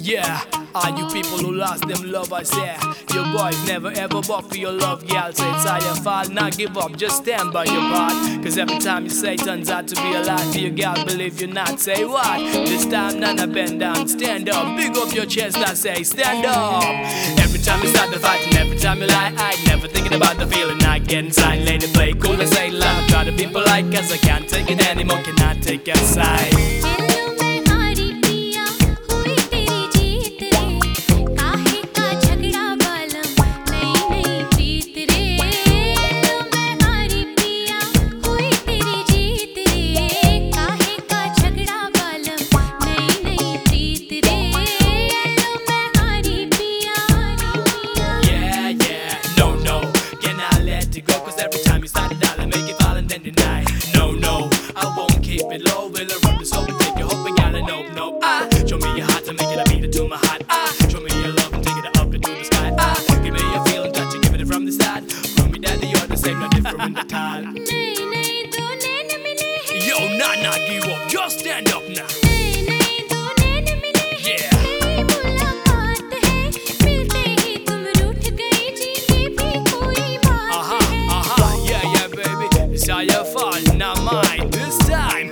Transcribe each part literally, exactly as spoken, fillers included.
Yeah, all you people who lost them love, I say your boys never ever bought for your love, girl. Say it's all your fault, not give up, just stand by your part. Cause every time you say turns out to be a lie for your girl, believe you not, say what? This time none bend down, stand up, big up your chest, I say stand up. Every time you start the fight and every time you lie, I never thinking about the feeling I get inside. Lady play cool and say loud, try to be polite cause I can't take it anymore, cannot take your side. Low, will I rub this over, take your hope and gotta know, no, ah. Show me your heart to make it a beat it to my heart, ah. Show me your love and take it up into the sky, ah. Give me your feeling, got you giving it from the start. Prove me that you're the same, not different in the time. Yo, nah, nah, give up, just stand up now. It's all your fault, not mine this time.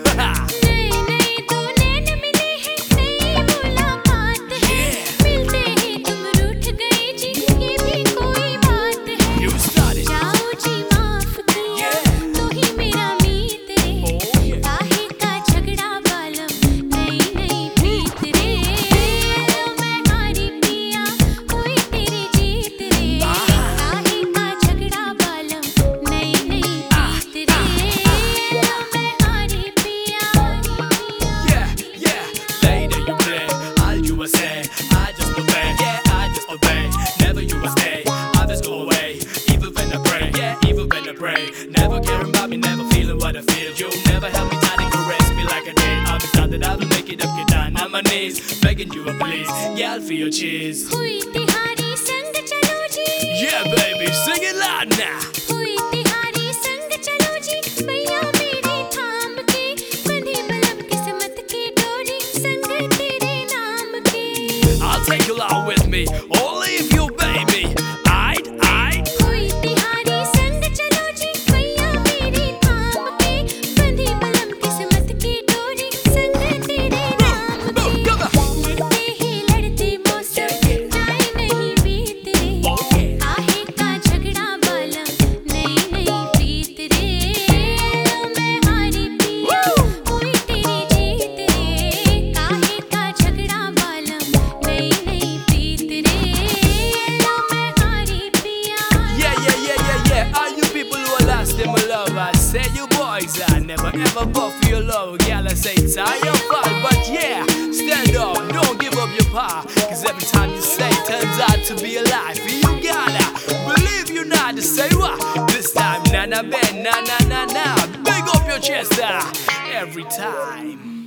Never caring about me, never feeling what I feel. You never held me tight and caressed me like I did. I'll be thought that I will make it up, get down on my knees, begging you a please, girl, for your cheese. Yeah, baby, sing it loud now. I'll take you along with me, or leave you, baby. I'd, I'd. I say you boys, I never ever bought for your love, girl. I say it's all your fault, but yeah, stand up, don't give up your power. Cause every time you say it turns out to be a lie. For you gotta believe you not to say what? This time, na na ben, na na na na. Big up your chest, ah, every time.